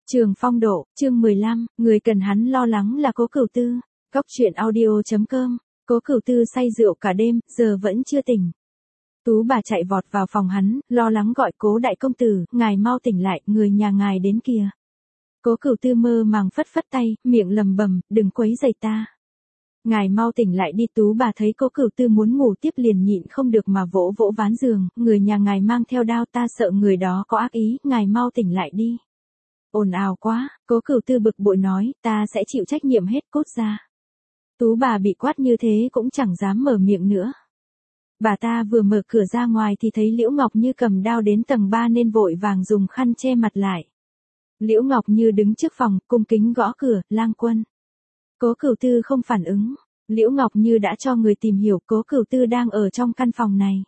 Trường Phong Độ, chương 15, người cần hắn lo lắng là Cố Cửu Tư. Góc truyện audio.com. Cố Cửu Tư say rượu cả đêm, giờ vẫn chưa tỉnh. Tú bà chạy vọt vào phòng hắn, lo lắng gọi Cố đại công tử, ngài mau tỉnh lại, người nhà ngài đến kìa. Cố Cửu Tư mơ màng phất phất tay, miệng lầm bầm, đừng quấy rầy ta. Ngài mau tỉnh lại đi. Tú bà thấy Cố Cửu Tư muốn ngủ tiếp liền nhịn không được mà vỗ vỗ ván giường, người nhà ngài mang theo đao, ta sợ người đó có ác ý, ngài mau tỉnh lại đi. Ồn ào quá, Cố Cửu Tư bực bội nói, ta sẽ chịu trách nhiệm hết, cút ra. Tú bà bị quát như thế cũng chẳng dám mở miệng nữa. Bà ta vừa mở cửa ra ngoài thì thấy Liễu Ngọc Như cầm đao đến tầng 3 nên vội vàng dùng khăn che mặt lại. Liễu Ngọc Như đứng trước phòng, cung kính gõ cửa, lang quân. Cố Cửu Tư không phản ứng. Liễu Ngọc Như đã cho người tìm hiểu Cố Cửu Tư đang ở trong căn phòng này.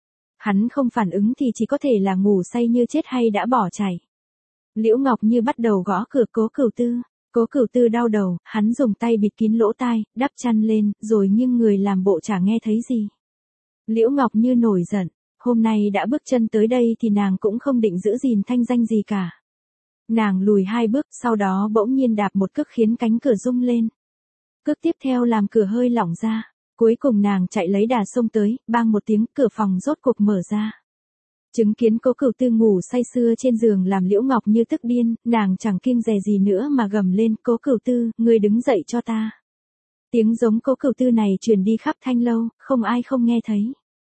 Hắn không phản ứng thì chỉ có thể là ngủ say như chết hay đã bỏ chạy. Liễu Ngọc Như bắt đầu gõ cửa Cố Cửu Tư. Cố Cửu Tư đau đầu, hắn dùng tay bịt kín lỗ tai, đắp chăn lên, rồi nghiêng người làm bộ chả nghe thấy gì. Liễu Ngọc Như nổi giận, hôm nay đã bước chân tới đây thì nàng cũng không định giữ gìn thanh danh gì cả. Nàng lùi 2 bước, sau đó bỗng nhiên đạp một cước khiến cánh cửa rung lên. Cước tiếp theo làm cửa hơi lỏng ra, cuối cùng nàng chạy lấy đà xông tới, bang một tiếng, cửa phòng rốt cuộc mở ra. Chứng kiến Cố Cửu Tư ngủ say sưa trên giường làm Liễu Ngọc Như tức điên, nàng chẳng kiêng dè gì nữa mà gầm lên, Cố Cửu Tư, ngươi đứng dậy cho ta. Tiếng giống Cố Cửu Tư này truyền đi khắp thanh lâu, không ai không nghe thấy.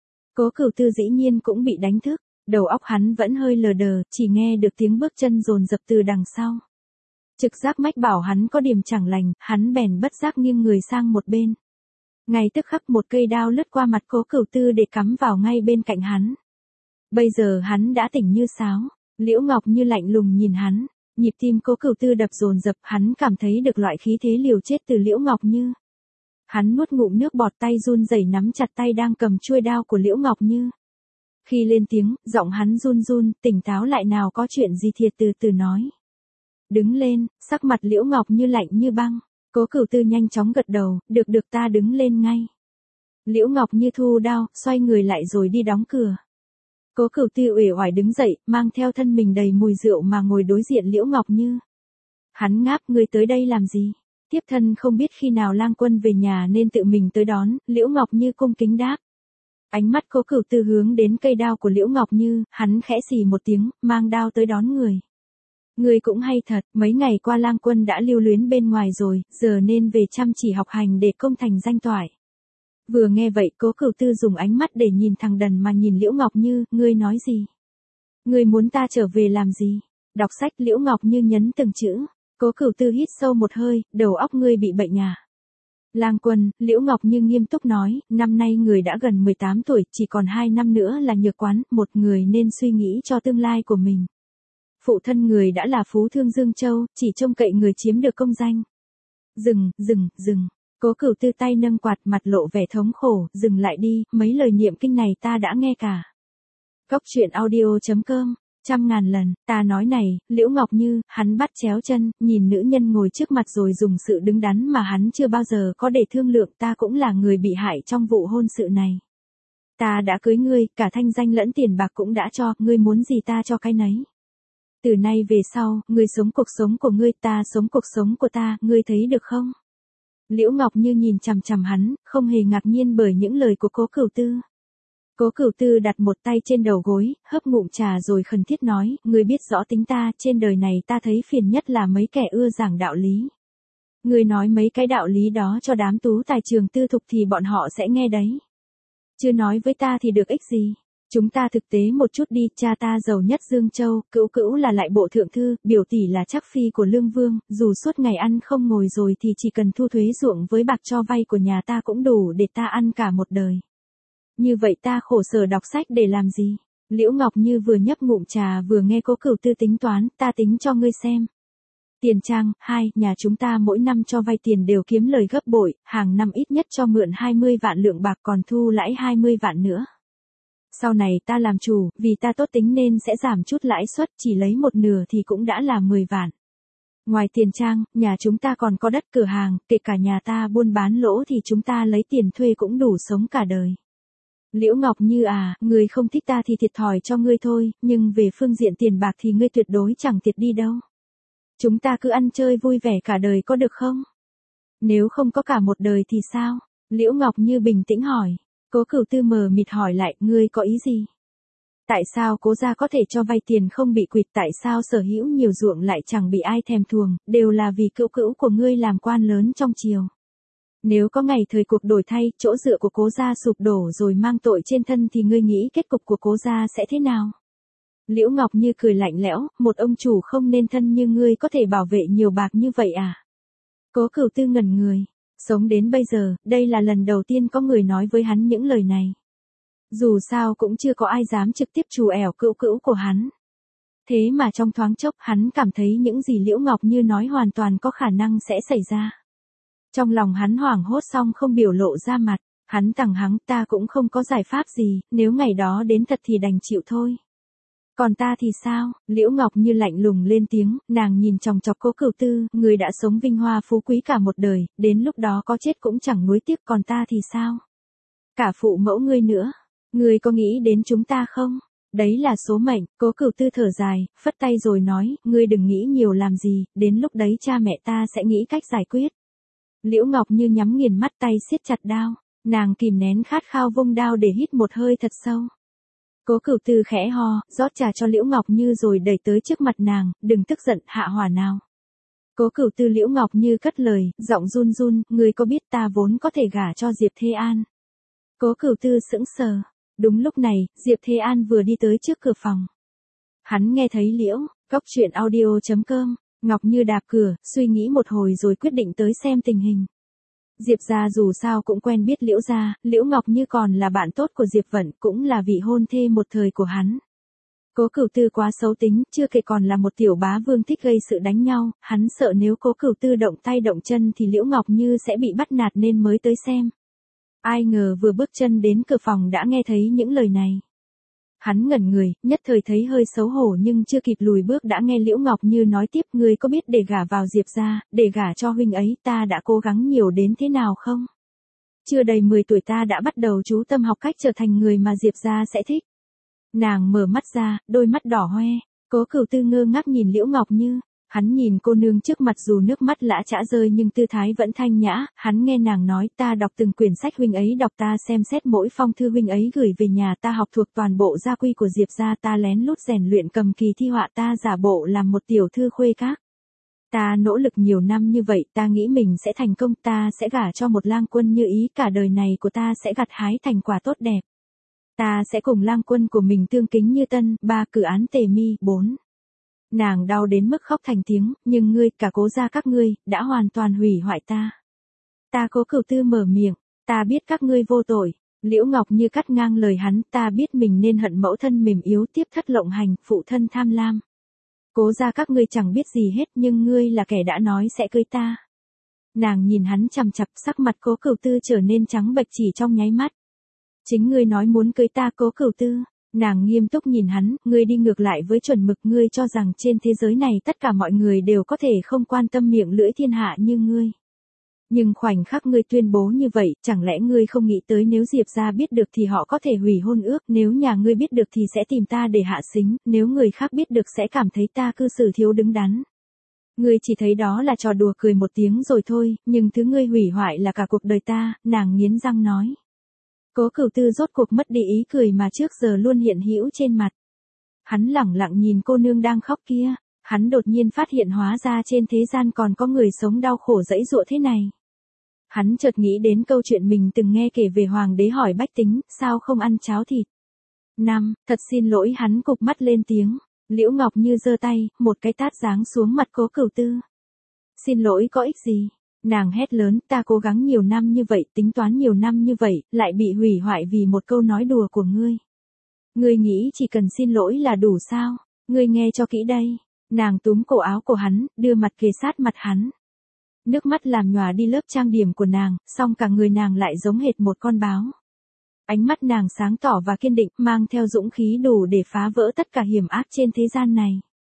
Cố Cửu Tư dĩ nhiên cũng bị đánh thức, đầu óc hắn vẫn hơi lờ đờ, chỉ nghe được tiếng bước chân dồn dập từ đằng sau. Trực giác mách bảo hắn có điểm chẳng lành, hắn bèn bất giác nghiêng người sang một bên. Ngay tức khắc một cây đao lướt qua mặt Cố Cửu Tư để cắm vào ngay bên cạnh hắn. Bây giờ hắn đã tỉnh như sáo, Liễu Ngọc Như lạnh lùng nhìn hắn, nhịp tim Cố Cửu Tư đập dồn dập, hắn cảm thấy được loại khí thế liều chết từ Liễu Ngọc Như. Hắn nuốt ngụm nước bọt, tay run rẩy nắm chặt tay đang cầm chuôi đao của Liễu Ngọc Như. Khi lên tiếng, giọng hắn run run, tỉnh táo lại nào, có chuyện gì thiệt, từ từ nói. Đứng lên, sắc mặt Liễu Ngọc Như lạnh như băng. Cố Cửu Tư nhanh chóng gật đầu, được ta đứng lên ngay. Liễu Ngọc Như thu đao, xoay người lại rồi đi đóng cửa. Cố Cửu Tư uể oải đứng dậy, mang theo thân mình đầy mùi rượu mà ngồi đối diện Liễu Ngọc Như. Hắn ngáp, ngươi tới đây làm gì? Tiếp thân không biết khi nào lang quân về nhà nên tự mình tới đón, Liễu Ngọc Như cung kính đáp. Ánh mắt Cố Cửu Tư hướng đến cây đao của Liễu Ngọc Như, hắn khẽ xì một tiếng, mang đao tới đón người. Ngươi cũng hay thật, mấy ngày qua lang quân đã lưu luyến bên ngoài rồi, giờ nên về chăm chỉ học hành để công thành danh toại. Vừa nghe vậy Cố Cửu Tư dùng ánh mắt để nhìn thằng đần mà nhìn Liễu Ngọc Như, ngươi nói gì? Ngươi muốn ta trở về làm gì? Đọc sách. Liễu Ngọc Như nhấn từng chữ. Cố Cửu Tư hít sâu một hơi, đầu óc ngươi bị bệnh à? Lang quân, Liễu Ngọc Như nghiêm túc nói, năm nay người đã gần 18 tuổi, chỉ còn 2 năm nữa là nhược quán, một người nên suy nghĩ cho tương lai của mình. Phụ thân người đã là phú thương Dương Châu, chỉ trông cậy người chiếm được công danh. Dừng. Cố Cửu Tư tay nâng quạt, mặt lộ vẻ thống khổ, dừng lại đi, mấy lời niệm kinh này ta đã nghe cả. Góc truyện audio.com, 100.000 lần, ta nói này, Liễu Ngọc Như, hắn bắt chéo chân, nhìn nữ nhân ngồi trước mặt rồi dùng sự đứng đắn mà hắn chưa bao giờ có để thương lượng, ta cũng là người bị hại trong vụ hôn sự này. Ta đã cưới ngươi, cả thanh danh lẫn tiền bạc cũng đã cho, ngươi muốn gì ta cho cái nấy. Từ nay về sau, ngươi sống cuộc sống của ngươi, ta sống cuộc sống của ta, ngươi thấy được không? Liễu Ngọc Như nhìn chằm chằm hắn, không hề ngạc nhiên bởi những lời của Cố Cửu Tư. Cố Cửu Tư đặt một tay trên đầu gối, hớp ngụm trà rồi khẩn thiết nói, ngươi biết rõ tính ta, trên đời này ta thấy phiền nhất là mấy kẻ ưa giảng đạo lý. Ngươi nói mấy cái đạo lý đó cho đám tú tài trường tư thục thì bọn họ sẽ nghe đấy. Chưa nói với ta thì được ích gì. Chúng ta thực tế một chút đi, cha ta giàu nhất Dương Châu, cữu là lại bộ thượng thư, biểu tỷ là trắc phi của Lương Vương, dù suốt ngày ăn không ngồi rồi thì chỉ cần thu thuế ruộng với bạc cho vay của nhà ta cũng đủ để ta ăn cả một đời. Như vậy ta khổ sở đọc sách để làm gì? Liễu Ngọc Như vừa nhấp ngụm trà vừa nghe Cố Cửu Tư tính toán, ta tính cho ngươi xem. Tiền trang, 2, nhà chúng ta mỗi năm cho vay tiền đều kiếm lời gấp bội, hàng năm ít nhất cho mượn 20 vạn lượng bạc còn thu lãi 20 vạn nữa. Sau này ta làm chủ, vì ta tốt tính nên sẽ giảm chút lãi suất, chỉ lấy một nửa thì cũng đã là 10 vạn. Ngoài tiền trang, nhà chúng ta còn có đất cửa hàng, kể cả nhà ta buôn bán lỗ thì chúng ta lấy tiền thuê cũng đủ sống cả đời. Liễu Ngọc Như à, người không thích ta thì thiệt thòi cho ngươi thôi, nhưng về phương diện tiền bạc thì ngươi tuyệt đối chẳng thiệt đi đâu. Chúng ta cứ ăn chơi vui vẻ cả đời có được không? Nếu không có cả một đời thì sao? Liễu Ngọc Như bình tĩnh hỏi. Cố Cửu Tư mờ mịt hỏi lại, ngươi có ý gì? Tại sao Cố gia có thể cho vay tiền không bị quỵt, tại sao sở hữu nhiều ruộng lại chẳng bị ai thèm thuồng, đều là vì cữu cữu của ngươi làm quan lớn trong triều. Nếu có ngày thời cuộc đổi thay, chỗ dựa của Cố gia sụp đổ rồi mang tội trên thân thì ngươi nghĩ kết cục của Cố gia sẽ thế nào? Liễu Ngọc Như cười lạnh lẽo, một ông chủ không nên thân như ngươi có thể bảo vệ nhiều bạc như vậy à? Cố Cửu Tư ngẩn người, sống đến bây giờ, đây là lần đầu tiên có người nói với hắn những lời này. Dù sao cũng chưa có ai dám trực tiếp trù ẻo cữu cữu của hắn. Thế mà trong thoáng chốc hắn cảm thấy những gì Liễu Ngọc Như nói hoàn toàn có khả năng sẽ xảy ra. Trong lòng hắn hoảng hốt xong không biểu lộ ra mặt, hắn thẳng hắng, ta cũng không có giải pháp gì, nếu ngày đó đến thật thì đành chịu thôi. Còn ta thì sao? Liễu Ngọc Như lạnh lùng lên tiếng, nàng nhìn chòng chọc Cố Cửu Tư, người đã sống vinh hoa phú quý cả một đời, đến lúc đó có chết cũng chẳng nuối tiếc, còn ta thì sao? Cả phụ mẫu ngươi nữa, ngươi có nghĩ đến chúng ta không? Đấy là số mệnh. Cố Cửu Tư thở dài, phất tay rồi nói, ngươi đừng nghĩ nhiều làm gì, đến lúc đấy cha mẹ ta sẽ nghĩ cách giải quyết. Liễu Ngọc Như nhắm nghiền mắt, tay siết chặt đao, nàng kìm nén khát khao vung đao để hít một hơi thật sâu. Cố Cửu Tư khẽ ho, rót trà cho Liễu Ngọc Như rồi đẩy tới trước mặt nàng, đừng tức giận, hạ hỏa nào. Cố Cửu Tư. Liễu Ngọc Như cất lời, giọng run run, ngươi có biết ta vốn có thể gả cho Diệp Thế An. Cố Cửu Tư sững sờ. Đúng lúc này, Diệp Thế An vừa đi tới trước cửa phòng. Hắn nghe thấy Liễu, Chuyện audio.com, Ngọc Như đạp cửa, suy nghĩ một hồi rồi quyết định tới xem tình hình. Diệp gia dù sao cũng quen biết Liễu gia, Liễu Ngọc Như còn là bạn tốt của Diệp Vận, cũng là vị hôn thê một thời của hắn. Cố Cửu Tư quá xấu tính, chưa kể còn là một tiểu bá vương thích gây sự đánh nhau, hắn sợ nếu Cố Cửu Tư động tay động chân thì Liễu Ngọc Như sẽ bị bắt nạt nên mới tới xem. Ai ngờ vừa bước chân đến cửa phòng đã nghe thấy những lời này. Hắn ngẩn người, nhất thời thấy hơi xấu hổ nhưng chưa kịp lùi bước đã nghe Liễu Ngọc Như nói tiếp, ngươi có biết để gả vào Diệp gia, để gả cho huynh ấy ta đã cố gắng nhiều đến thế nào không? Chưa đầy 10 tuổi ta đã bắt đầu chú tâm học cách trở thành người mà Diệp gia sẽ thích. Nàng mở mắt ra, đôi mắt đỏ hoe. Cố Cửu Tư ngơ ngác nhìn Liễu Ngọc Như. Hắn nhìn cô nương trước mặt dù nước mắt lã chã rơi nhưng tư thái vẫn thanh nhã, hắn nghe nàng nói, ta đọc từng quyển sách huynh ấy đọc, ta xem xét mỗi phong thư huynh ấy gửi về nhà, ta học thuộc toàn bộ gia quy của Diệp gia, ta lén lút rèn luyện cầm kỳ thi họa, ta giả bộ làm một tiểu thư khuê các. Ta nỗ lực nhiều năm như vậy, ta nghĩ mình sẽ thành công, ta sẽ gả cho một lang quân như ý, cả đời này của ta sẽ gặt hái thành quả tốt đẹp. Ta sẽ cùng lang quân của mình tương kính như tân. 3. Cử án Tề Mi. 4. Nàng đau đến mức khóc thành tiếng, nhưng ngươi, cả Cố gia các ngươi, đã hoàn toàn hủy hoại ta. Ta. Cố Cửu Tư mở miệng, ta biết các ngươi vô tội. Liễu Ngọc Như cắt ngang lời hắn, ta biết mình nên hận mẫu thân mềm yếu, tiếp thất lộng hành, phụ thân tham lam. Cố gia các ngươi chẳng biết gì hết, nhưng ngươi là kẻ đã nói sẽ cưới ta. Nàng nhìn hắn chằm chằm, sắc mặt Cố Cửu Tư trở nên trắng bệch chỉ trong nháy mắt. Chính ngươi nói muốn cưới ta. Cố Cửu Tư. Nàng nghiêm túc nhìn hắn, ngươi đi ngược lại với chuẩn mực, ngươi cho rằng trên thế giới này tất cả mọi người đều có thể không quan tâm miệng lưỡi thiên hạ như ngươi. Nhưng khoảnh khắc ngươi tuyên bố như vậy, chẳng lẽ ngươi không nghĩ tới nếu Diệp gia biết được thì họ có thể hủy hôn ước, nếu nhà ngươi biết được thì sẽ tìm ta để hạ sính, nếu người khác biết được sẽ cảm thấy ta cư xử thiếu đứng đắn. Ngươi chỉ thấy đó là trò đùa cười một tiếng rồi thôi, nhưng thứ ngươi hủy hoại là cả cuộc đời ta. Nàng nghiến răng nói. Cố Cửu Tư rốt cuộc mất đi ý cười mà trước giờ luôn hiện hữu trên mặt. Hắn lẳng lặng nhìn cô nương đang khóc kia, hắn đột nhiên phát hiện hóa ra trên thế gian còn có người sống đau khổ dẫy dụa thế này. Hắn chợt nghĩ đến câu chuyện mình từng nghe kể về hoàng đế hỏi bách tính, sao không ăn cháo thịt. 5. Thật xin lỗi. Hắn cụp mắt lên tiếng. Liễu Ngọc Như giơ tay, một cái tát giáng xuống mặt Cố Cửu Tư. Xin lỗi có ích gì? Nàng hét lớn, ta cố gắng nhiều năm như vậy, tính toán nhiều năm như vậy, lại bị hủy hoại vì một câu nói đùa của ngươi. Ngươi nghĩ chỉ cần xin lỗi là đủ sao? Ngươi nghe cho kỹ đây. Nàng túm cổ áo của hắn, đưa mặt kề sát mặt hắn. Nước mắt làm nhòa đi lớp trang điểm của nàng, song cả người nàng lại giống hệt một con báo. Ánh mắt nàng sáng tỏ và kiên định, mang theo dũng khí đủ để phá vỡ tất cả hiểm ác trên thế gian này.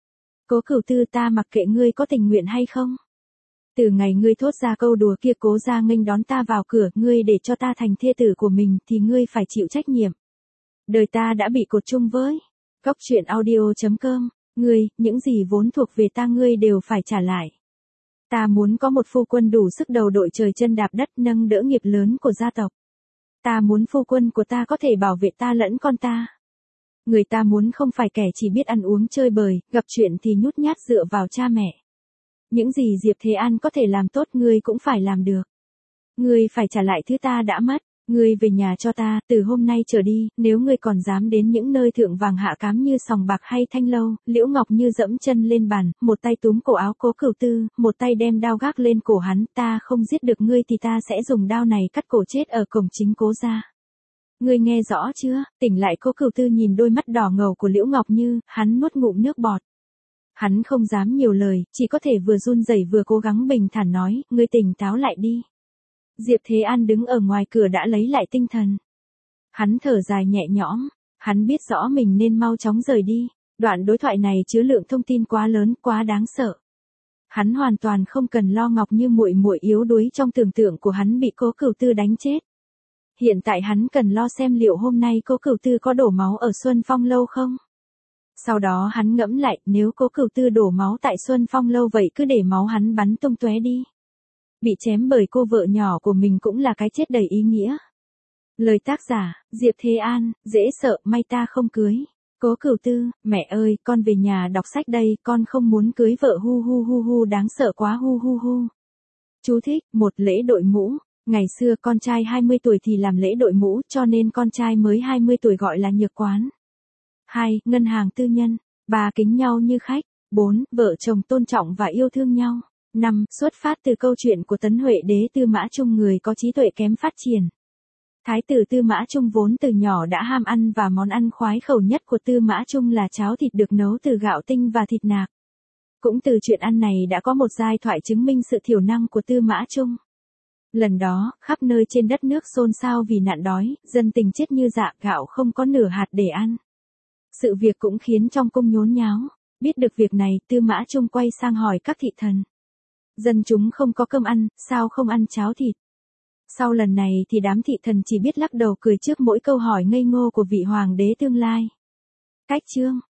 Cố Cửu Tư, ta mặc kệ ngươi có tình nguyện hay không. Từ ngày ngươi thốt ra câu đùa kia, Cố gia nghênh đón ta vào cửa, ngươi để cho ta thành thê tử của mình thì ngươi phải chịu trách nhiệm. Đời ta đã bị cột chung với. Chuyện audio.com Ngươi, những gì vốn thuộc về ta ngươi đều phải trả lại. Ta muốn có một phu quân đủ sức đầu đội trời chân đạp đất nâng đỡ nghiệp lớn của gia tộc. Ta muốn phu quân của ta có thể bảo vệ ta lẫn con ta. Người ta muốn không phải kẻ chỉ biết ăn uống chơi bời, gặp chuyện thì nhút nhát dựa vào cha mẹ. Những gì Diệp Thế An có thể làm tốt ngươi cũng phải làm được. Ngươi phải trả lại thứ ta đã mất. Ngươi về nhà cho ta, từ hôm nay trở đi, nếu ngươi còn dám đến những nơi thượng vàng hạ cám như Sòng Bạc hay Thanh Lâu, Liễu Ngọc Như dẫm chân lên bàn, một tay túm cổ áo Cố Cửu Tư, một tay đem đao gác lên cổ hắn, ta không giết được ngươi thì ta sẽ dùng đao này cắt cổ chết ở cổng chính Cố gia. Ngươi nghe rõ chưa? Tỉnh lại Cố Cửu Tư nhìn đôi mắt đỏ ngầu của Liễu Ngọc Như, hắn nuốt ngụm nước bọt. Hắn không dám nhiều lời, chỉ có thể vừa run rẩy vừa cố gắng bình thản nói, ngươi tỉnh táo lại đi. Diệp Thế An đứng ở ngoài cửa đã lấy lại tinh thần. Hắn thở dài nhẹ nhõm, hắn biết rõ mình nên mau chóng rời đi. Đoạn đối thoại này chứa lượng thông tin quá lớn, quá đáng sợ. Hắn hoàn toàn không cần lo Ngọc Như muội muội yếu đuối trong tưởng tượng của hắn bị Cố Cửu Tư đánh chết. Hiện tại hắn cần lo xem liệu hôm nay Cố Cửu Tư có đổ máu ở Xuân Phong lâu không. Sau đó hắn ngẫm lại, nếu Cố Cửu Tư đổ máu tại Xuân Phong lâu vậy cứ để máu hắn bắn tung tóe đi. Bị chém bởi cô vợ nhỏ của mình cũng là cái chết đầy ý nghĩa. Lời tác giả, Diệp Thế An, dễ sợ, may ta không cưới. Cố Cửu Tư, mẹ ơi, con về nhà đọc sách đây, con không muốn cưới vợ hu hu hu hu đáng sợ quá hu hu hu. Chú thích, một lễ đội mũ. Ngày xưa con trai 20 tuổi thì làm lễ đội mũ, cho nên con trai mới 20 tuổi gọi là nhược quán. 2. Ngân hàng tư nhân. 3. Kính nhau như khách. 4. Vợ chồng tôn trọng và yêu thương nhau. 5. Xuất phát từ câu chuyện của Tấn Huệ đế Tư Mã Trung người có trí tuệ kém phát triển. Thái tử Tư Mã Trung vốn từ nhỏ đã ham ăn và món ăn khoái khẩu nhất của Tư Mã Trung là cháo thịt được nấu từ gạo tinh và thịt nạc. Cũng từ chuyện ăn này đã có một giai thoại chứng minh sự thiểu năng của Tư Mã Trung. Lần đó, khắp nơi trên đất nước xôn xao vì nạn đói, dân tình chết như dạ, gạo không có nửa hạt để ăn. Sự việc cũng khiến trong cung nhốn nháo. Biết được việc này, Tư Mã Trung quay sang hỏi các thị thần. Dân chúng không có cơm ăn, sao không ăn cháo thịt? Sau lần này thì đám thị thần chỉ biết lắc đầu cười trước mỗi câu hỏi ngây ngô của vị hoàng đế tương lai. Cách chương